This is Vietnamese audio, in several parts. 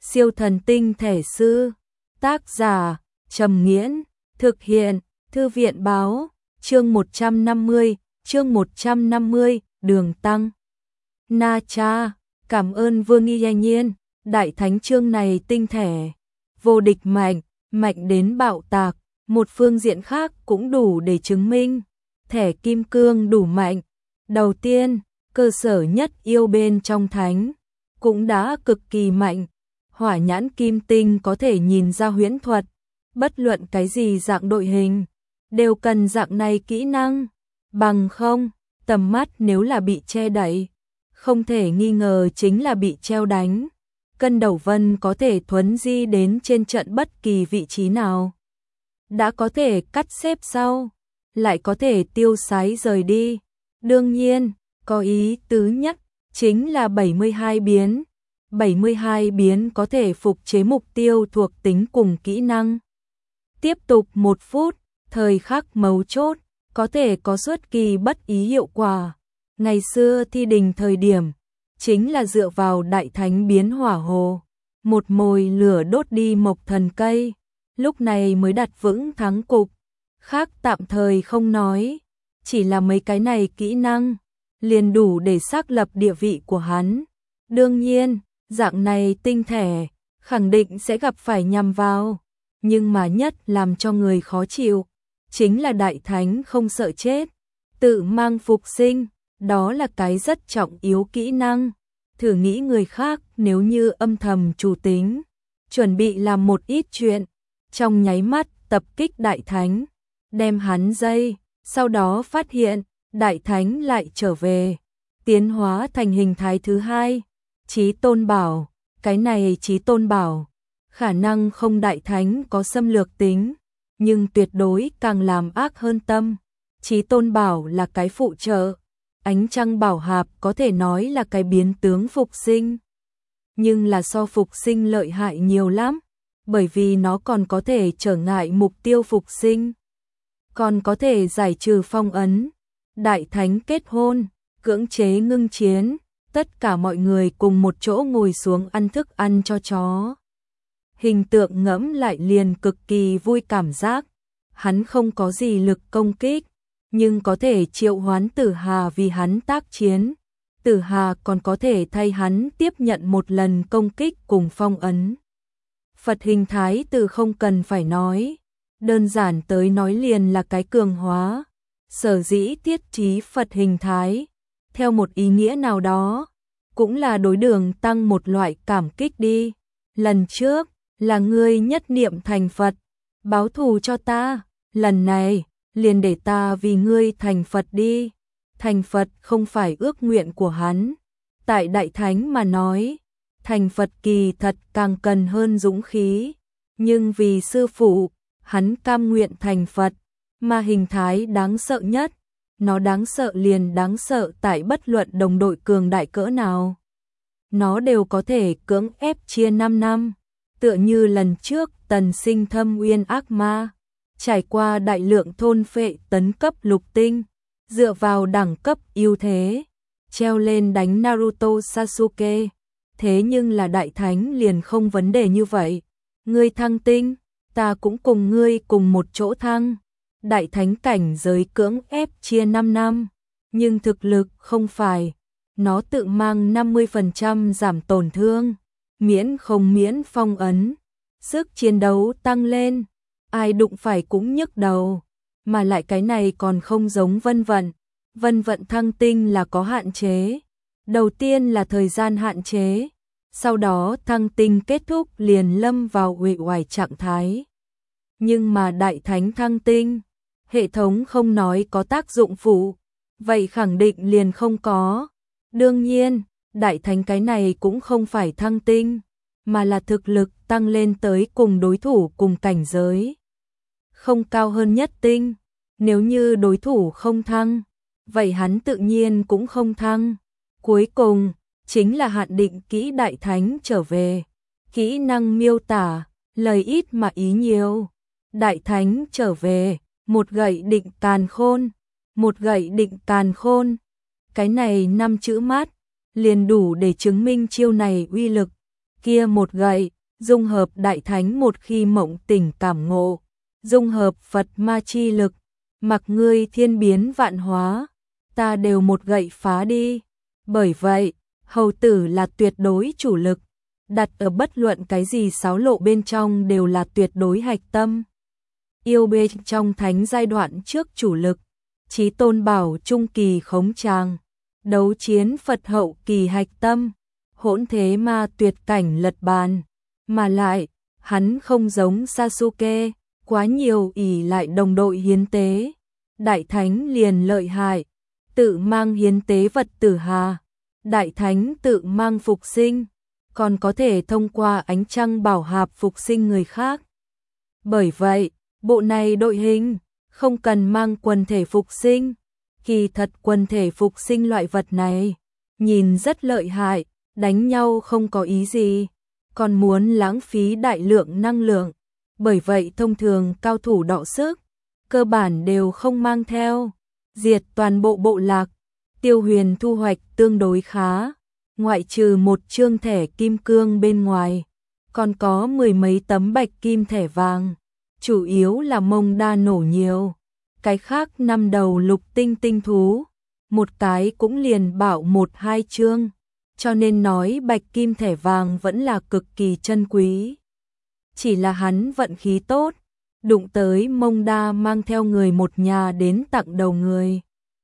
Siêu thần tinh thể sư. Tác giả Trầm Nghiễn. Thực hiện Thư viện báo. Chương 150, Đường Tăng. Na cha, cảm ơn Vương Y Nhiên, đại thánh chương này tinh thể vô địch mạnh, mạnh đến bạo tạc, một phương diện khác cũng đủ để chứng minh thẻ kim cương đủ mạnh. Đầu tiên, cơ sở nhất yêu bên trong thánh cũng đã cực kỳ mạnh, hỏa nhãn kim tinh có thể nhìn ra huyễn thuật, bất luận cái gì dạng đội hình đều cần dạng này kỹ năng, bằng không, tầm mắt nếu là bị che đậy, không thể nghi ngờ chính là bị treo đánh. Cân Đầu Vân có thể thuấn di đến trên trận bất kỳ vị trí nào. Đã có thể cắt xếp sau, lại có thể tiêu sái rời đi. Đương nhiên, có ý tứ nhất, chính là 72 biến. 72 biến có thể phục chế mục tiêu thuộc tính cùng kỹ năng. Tiếp tục 1 phút, thời khắc mấu chốt, có thể có xuất kỳ bất ý hiệu quả. Ngày xưa thi đình thời điểm, chính là dựa vào đại thánh biến hỏa hồ, một mồi lửa đốt đi mộc thần cây, lúc này mới đặt vững thắng cục. Khác tạm thời không nói, chỉ là mấy cái này kỹ năng, liền đủ để xác lập địa vị của hắn. Đương nhiên, dạng này tinh thể, khẳng định sẽ gặp phải nhằm vào, nhưng mà nhất làm cho người khó chịu, chính là đại thánh không sợ chết, tự mang phục sinh. Đó là cái rất trọng yếu kỹ năng. Thử nghĩ người khác nếu như âm thầm chủ tính, chuẩn bị làm một ít chuyện, trong nháy mắt tập kích đại thánh, đem hắn dây, sau đó phát hiện đại thánh lại trở về, tiến hóa thành hình thái thứ hai, Chí Tôn Bảo. Cái này Chí Tôn Bảo, khả năng không đại thánh có xâm lược tính, nhưng tuyệt đối càng làm ác hơn tâm. Chí Tôn Bảo là cái phụ trợ. Ánh trăng bảo hạp có thể nói là cái biến tướng phục sinh, nhưng là so phục sinh lợi hại nhiều lắm, bởi vì nó còn có thể trở ngại mục tiêu phục sinh, còn có thể giải trừ phong ấn. Đại thánh kết hôn, cưỡng chế ngưng chiến, tất cả mọi người cùng một chỗ ngồi xuống ăn thức ăn cho chó. Hình tượng ngẫm lại liền cực kỳ vui cảm giác, hắn không có gì lực công kích, nhưng có thể triệu hoán Tử Hà vì hắn tác chiến. Tử Hà còn có thể thay hắn tiếp nhận một lần công kích cùng phong ấn. Phật hình thái từ không cần phải nói, đơn giản tới nói liền là cái cường hóa. Sở dĩ thiết trí Phật hình thái, theo một ý nghĩa nào đó, cũng là đối Đường Tăng một loại cảm kích đi. Lần trước, là ngươi nhất niệm thành Phật, báo thù cho ta, lần này liền để ta vì ngươi thành Phật đi. Thành Phật không phải ước nguyện của hắn. Tại Đại Thánh mà nói, thành Phật kỳ thật càng cần hơn dũng khí. Nhưng vì sư phụ, hắn cam nguyện thành Phật, mà hình thái đáng sợ nhất. Nó đáng sợ liền đáng sợ tại bất luận đồng đội cường đại cỡ nào. Nó đều có thể cưỡng ép chia 5 năm. Tựa như lần trước Tần Sinh Thâm Uyên ác ma. Trải qua đại lượng thôn phệ tấn cấp lục tinh, dựa vào đẳng cấp ưu thế, treo lên đánh Naruto Sasuke. Thế nhưng là đại thánh liền không vấn đề như vậy. Ngươi thăng tinh, ta cũng cùng ngươi cùng một chỗ thăng. Đại thánh cảnh giới cưỡng ép chia 5 năm, nhưng thực lực không phải. Nó tự mang 50% giảm tổn thương, miễn không miễn phong ấn, sức chiến đấu tăng lên. Ai đụng phải cũng nhức đầu, mà lại cái này còn không giống Vân Vận. Vân Vận thăng tinh là có hạn chế. Đầu tiên là thời gian hạn chế, sau đó thăng tinh kết thúc liền lâm vào uể oải trạng thái. Nhưng mà đại thánh thăng tinh, hệ thống không nói có tác dụng phụ, vậy khẳng định liền không có. Đương nhiên, đại thánh cái này cũng không phải thăng tinh, mà là thực lực tăng lên tới cùng đối thủ cùng cảnh giới. Không cao hơn nhất tinh, nếu như đối thủ không thăng, vậy hắn tự nhiên cũng không thăng. Cuối cùng, chính là hạn định kỹ đại thánh trở về. Kỹ năng miêu tả, lời ít mà ý nhiều. Đại thánh trở về, một gậy định càn khôn, một gậy định càn khôn. Cái này 5 chữ mát, liền đủ để chứng minh chiêu này uy lực. kia một gậy, dung hợp đại thánh một khi mộng tỉnh cảm ngộ, dung hợp Phật ma chi lực, mặc ngươi thiên biến vạn hóa, ta đều một gậy phá đi. Bởi vậy, hầu tử là tuyệt đối chủ lực, đặt ở bất luận cái gì sáu lộ bên trong đều là tuyệt đối hạch tâm. Yêu bê trong thánh giai đoạn trước chủ lực, Chí Tôn Bảo trung kỳ khống tràng, đấu chiến Phật hậu kỳ hạch tâm, hỗn thế ma tuyệt cảnh lật bàn. Mà lại, hắn không giống Sasuke, quá nhiều ỷ lại đồng đội hiến tế. Đại thánh liền lợi hại, tự mang hiến tế vật tử hà. Đại thánh tự mang phục sinh, còn có thể thông qua ánh trăng bảo hạp phục sinh người khác. Bởi vậy, bộ này đội hình không cần mang quần thể phục sinh. Kỳ thật quần thể phục sinh loại vật này nhìn rất lợi hại, đánh nhau không có ý gì, còn muốn lãng phí đại lượng năng lượng. Bởi vậy thông thường cao thủ đọ sức cơ bản đều không mang theo. Diệt toàn bộ bộ lạc, Tiêu Huyền thu hoạch tương đối khá, ngoại trừ một chương thẻ kim cương bên ngoài, còn có mười mấy tấm bạch kim thẻ vàng, chủ yếu là mông đa nổ nhiều. Cái khác 5 đầu lục tinh tinh thú, một cái cũng liền bảo 1-2 chương, cho nên nói bạch kim thẻ vàng vẫn là cực kỳ chân quý. Chỉ là hắn vận khí tốt, đụng tới mông đa mang theo người một nhà đến tặng đầu người.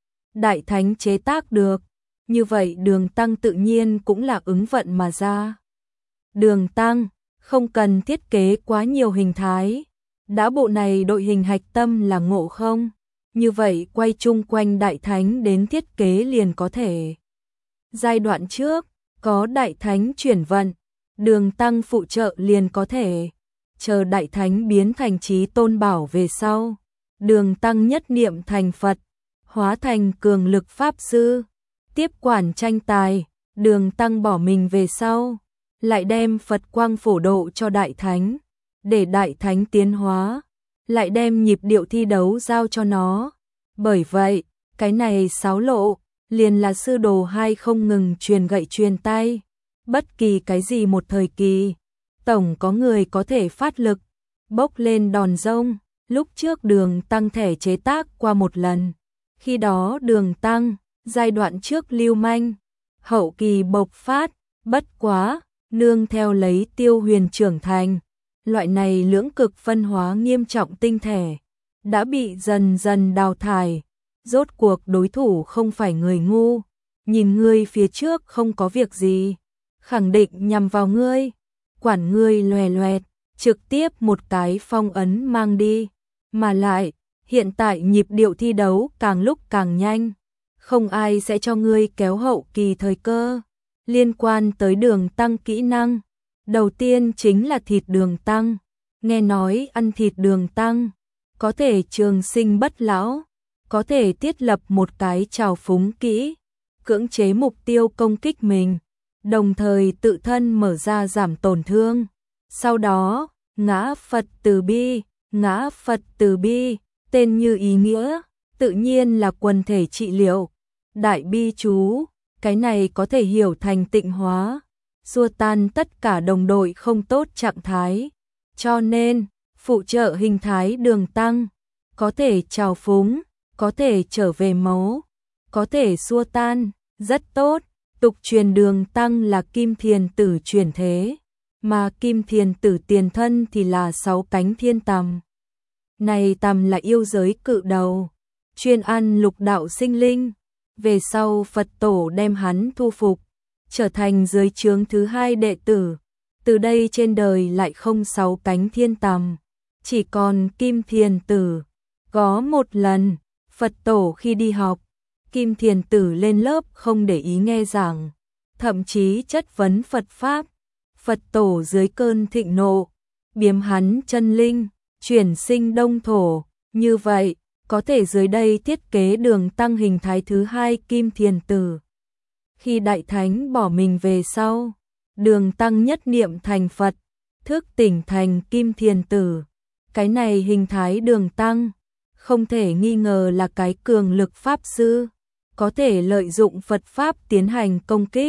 Đại thánh chế tác được, như vậy Đường Tăng tự nhiên cũng là ứng vận mà ra. Đường Tăng không cần thiết kế quá nhiều hình thái, đã bộ này đội hình hạch tâm là Ngộ Không, như vậy quay chung quanh đại thánh đến thiết kế liền có thể. Giai đoạn trước có đại thánh chuyển vận, Đường Tăng phụ trợ liền có thể. Chờ đại thánh biến thành Chí Tôn Bảo về sau, Đường Tăng nhất niệm thành Phật, hóa thành cường lực pháp sư, tiếp quản tranh tài. Đường Tăng bỏ mình về sau, lại đem Phật quang phổ độ cho đại thánh, để đại thánh tiến hóa, lại đem nhịp điệu thi đấu giao cho nó. Bởi vậy, cái này 6 lộ liền là sư đồ hai không ngừng truyền gậy truyền tay. Bất kỳ cái gì một thời kỳ, tổng có người có thể phát lực, bốc lên đòn rông. Lúc trước Đường Tăng thẻ chế tác qua một lần, khi đó Đường Tăng giai đoạn trước lưu manh, hậu kỳ bộc phát, bất quá nương theo lấy Tiêu Huyền trưởng thành, loại này lưỡng cực phân hóa nghiêm trọng tinh thể đã bị dần dần đào thải. Rốt cuộc đối thủ không phải người ngu, nhìn ngươi phía trước không có việc gì, khẳng định nhằm vào ngươi, quản ngươi loè loẹt, trực tiếp một cái phong ấn mang đi. Mà lại, hiện tại nhịp điệu thi đấu càng lúc càng nhanh, không ai sẽ cho ngươi kéo hậu kỳ thời cơ. Liên quan tới Đường Tăng kỹ năng, đầu tiên chính là thịt Đường Tăng. Nghe nói ăn thịt Đường Tăng có thể trường sinh bất lão, có thể thiết lập một cái trào phúng kỹ, cưỡng chế mục tiêu công kích mình, đồng thời tự thân mở ra giảm tổn thương. Sau đó, ngã Phật từ bi, ngã Phật từ bi, tên như ý nghĩa, tự nhiên là quần thể trị liệu. Đại bi chú, cái này có thể hiểu thành tịnh hóa, xua tan tất cả đồng đội không tốt trạng thái. Cho nên, phụ trợ hình thái Đường Tăng, có thể trào phúng, có thể trở về máu, có thể xua tan, rất tốt. Tục truyền Đường Tăng là Kim Thiền Tử chuyển thế, mà Kim Thiền Tử tiền thân thì là 6 cánh thiên tằm. Này tằm là yêu giới cự đầu, chuyên ăn lục đạo sinh linh. Về sau Phật tổ đem hắn thu phục, trở thành dưới trướng thứ 2 đệ tử. Từ đây trên đời lại không 6 cánh thiên tằm, chỉ còn Kim Thiền Tử. Có một lần, Phật tổ khi đi học, Kim Thiền Tử lên lớp không để ý nghe giảng, thậm chí chất vấn Phật Pháp. Phật tổ dưới cơn thịnh nộ, biếm hắn chân linh, chuyển sinh đông thổ. Như vậy, có thể dưới đây thiết kế Đường Tăng hình thái thứ 2 Kim Thiền Tử. Khi đại thánh bỏ mình về sau, Đường Tăng nhất niệm thành Phật, thức tỉnh thành Kim Thiền Tử. Cái này hình thái Đường Tăng không thể nghi ngờ là cái cường lực pháp sư, có thể lợi dụng Phật Pháp tiến hành công kích.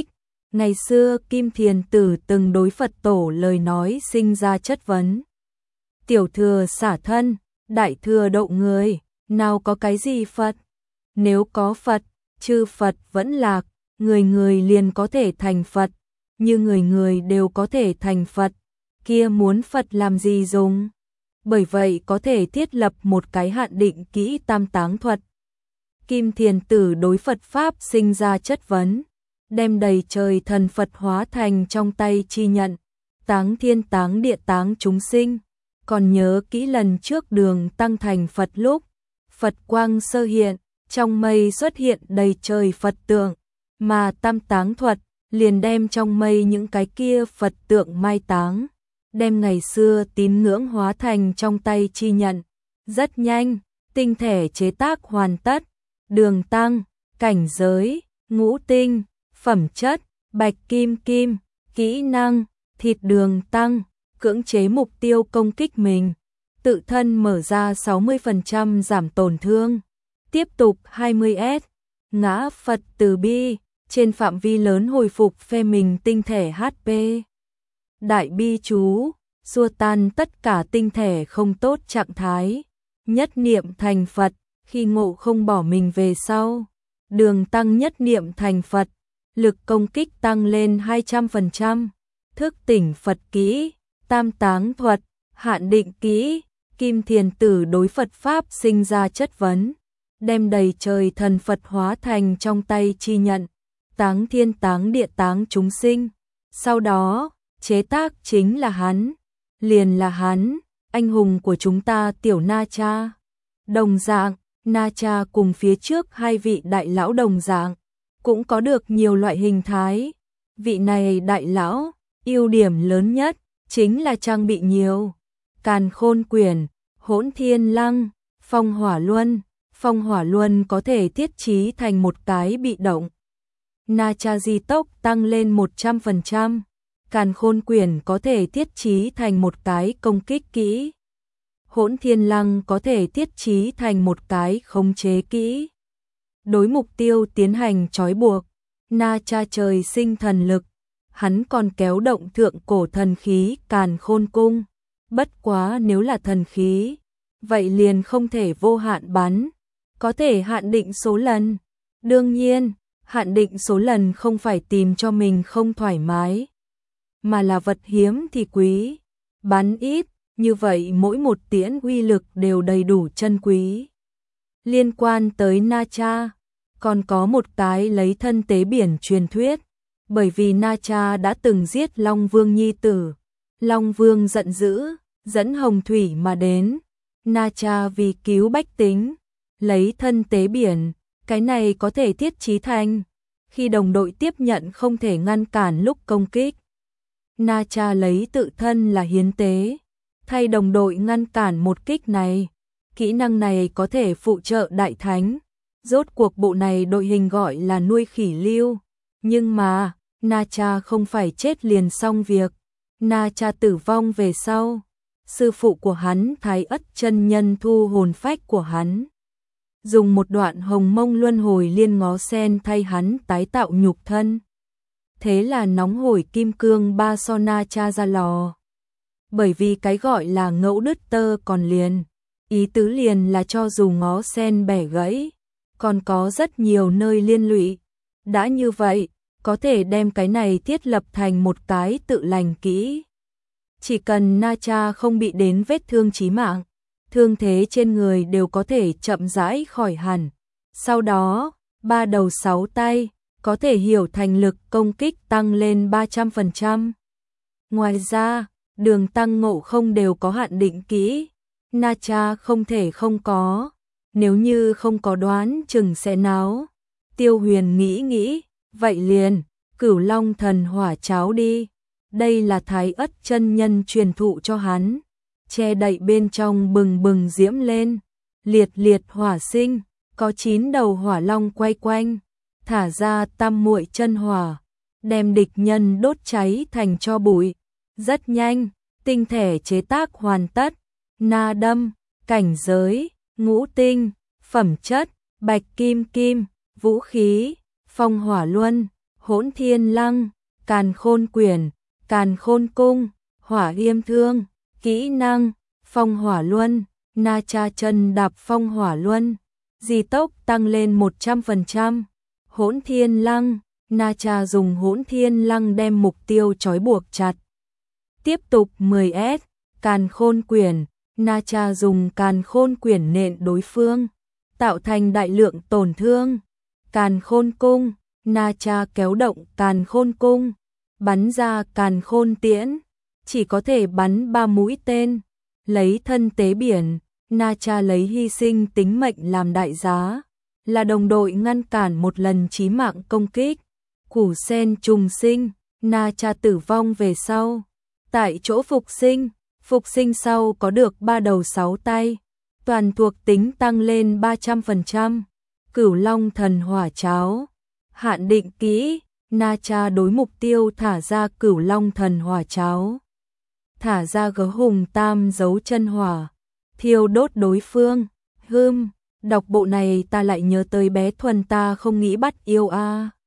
Ngày xưa Kim Thiền Tử từng đối Phật tổ lời nói sinh ra chất vấn. Tiểu thừa xả thân, đại thừa độ người, nào có cái gì Phật? Nếu có Phật, chư Phật vẫn lạc, người người liền có thể thành Phật, như người người đều có thể thành Phật, kia muốn Phật làm gì dùng? Bởi vậy có thể thiết lập một cái hạn định kỹ tam táng thuật. Kim Thiền Tử đối Phật Pháp sinh ra chất vấn, đem đầy trời thần Phật hóa thành trong tay chi nhận, táng thiên táng địa táng chúng sinh. Còn nhớ kỹ lần trước Đường Tăng thành Phật lúc, Phật quang sơ hiện, trong mây xuất hiện đầy trời Phật tượng, mà tam táng thuật liền đem trong mây những cái kia Phật tượng mai táng, đem ngày xưa tín ngưỡng hóa thành trong tay chi nhận. Rất nhanh, tinh thể chế tác hoàn tất, Đường Tăng, cảnh giới, ngũ tinh, phẩm chất, bạch kim kim, kỹ năng, thịt Đường Tăng, cưỡng chế mục tiêu công kích mình, tự thân mở ra 60% giảm tổn thương, tiếp tục 20S, ngã Phật từ bi, trên phạm vi lớn hồi phục phe mình tinh thể HP. Đại bi chú, xua tan tất cả tinh thể không tốt trạng thái, nhất niệm thành Phật, khi ngộ không bỏ mình về sau. Đường Tăng nhất niệm thành Phật, lực công kích tăng lên 200%, thức tỉnh Phật kỹ, tam táng thuật, hạn định kỹ. Kim Thiền Tử đối Phật Pháp sinh ra chất vấn, đem đầy trời thần Phật hóa thành trong tay chi nhận, táng thiên táng địa táng chúng sinh. Sau đó, chế tác chính là hắn, liền là hắn, anh hùng của chúng ta tiểu Na Cha. Đồng dạng, Na Cha cùng phía trước hai vị đại lão đồng dạng, cũng có được nhiều loại hình thái. Vị này đại lão, ưu điểm lớn nhất chính là trang bị nhiều. Càn Khôn Quyển, Hỗn Thiên Lăng, Phong Hỏa Luân. Phong Hỏa Luân có thể thiết trí thành một cái bị động. Na Cha di tốc tăng lên 100%. Càn Khôn Quyển có thể thiết trí thành một cái công kích kỹ. Hỗn Thiên Lăng có thể thiết trí thành một cái khống chế kỹ. Đối mục tiêu tiến hành trói buộc. Na Cha trời sinh thần lực. Hắn còn kéo động thượng cổ thần khí Càn Khôn Cung. Bất quá nếu là thần khí, vậy liền không thể vô hạn bắn, có thể hạn định số lần. Đương nhiên, hạn định số lần không phải tìm cho mình không thoải mái, mà là vật hiếm thì quý, bắn ít, như vậy mỗi một tiễn uy lực đều đầy đủ chân quý. Liên quan tới Na Cha, còn có một cái lấy thân tế biển truyền thuyết, bởi vì Na Cha đã từng giết Long Vương nhi tử. Long Vương giận dữ, dẫn hồng thủy mà đến. Na Cha vì cứu bách tính, lấy thân tế biển, cái này có thể thiết trí thành. Khi đồng đội tiếp nhận không thể ngăn cản lúc công kích, Na Cha lấy tự thân là hiến tế, thay đồng đội ngăn cản một kích này. Kỹ năng này có thể phụ trợ đại thánh. Rốt cuộc bộ này đội hình gọi là nuôi khỉ lưu. Nhưng mà, Na Cha không phải chết liền xong việc. Na Cha tử vong về sau, sư phụ của hắn Thái Ất chân nhân thu hồn phách của hắn, dùng một đoạn hồng mông luân hồi liên ngó sen thay hắn tái tạo nhục thân. Thế là nóng hổi kim cương ba so Na Cha ra lò. Bởi vì cái gọi là ngẫu đứt tơ còn liền, ý tứ liền là cho dù ngó sen bẻ gãy, còn có rất nhiều nơi liên lụy. Đã như vậy, có thể đem cái này thiết lập thành một cái tự lành kỹ. Chỉ cần Na Cha không bị đến vết thương chí mạng, thương thế trên người đều có thể chậm rãi khỏi hẳn. Sau đó, 3 đầu 6 tay, có thể hiểu thành lực công kích tăng lên 300%. Ngoài ra, Đường Tăng Ngộ Không đều có hạn định kỹ, Na Cha không thể không có, nếu như không có đoán chừng sẽ náo. Tiêu Huyền nghĩ, vậy liền, Cửu Long thần hỏa cháo đi. Đây là Thái Ất chân nhân truyền thụ cho hắn, che đậy bên trong bừng bừng diễm lên, liệt liệt hỏa sinh, có 9 đầu hỏa long quay quanh, thả ra tam muội chân hỏa, đem địch nhân đốt cháy thành tro bụi. Rất nhanh, tinh thể chế tác hoàn tất. Na đâm, cảnh giới, ngũ tinh, phẩm chất, bạch kim kim, vũ khí, phong hỏa luân, hỗn thiên lăng, Càn Khôn Quyển, Càn Khôn Cung, Hỏa Yêm Thương, kỹ năng, Phong Hỏa Luân, Na Cha chân đạp Phong Hỏa Luân, di tốc tăng lên 100%, Hỗn Thiên Lăng, Na Cha dùng Hỗn Thiên Lăng đem mục tiêu trói buộc chặt. Tiếp tục 10S, Càn Khôn Quyển, Na Cha dùng Càn Khôn Quyển nện đối phương, tạo thành đại lượng tổn thương. Càn Khôn Cung, Na Cha kéo động Càn Khôn Cung, bắn ra Càn Khôn Tiễn, chỉ có thể bắn 3 mũi tên, lấy thân tế biển, Na Cha lấy hy sinh tính mệnh làm đại giá, là đồng đội ngăn cản một lần chí mạng công kích. Củ sen trùng sinh, Na Cha tử vong về sau, tại chỗ phục sinh sau có được 3 đầu 6 tay, toàn thuộc tính tăng lên 300%. Cửu Long Thần Hỏa Cháo, hạn định kỹ, Na Cha đối mục tiêu thả ra Cửu Long Thần Hỏa Cháo, thả ra gấu hùng tam dấu chân hỏa, thiêu đốt đối phương. Đọc bộ này ta lại nhớ tới bé Thuần ta không nghĩ bắt yêu a.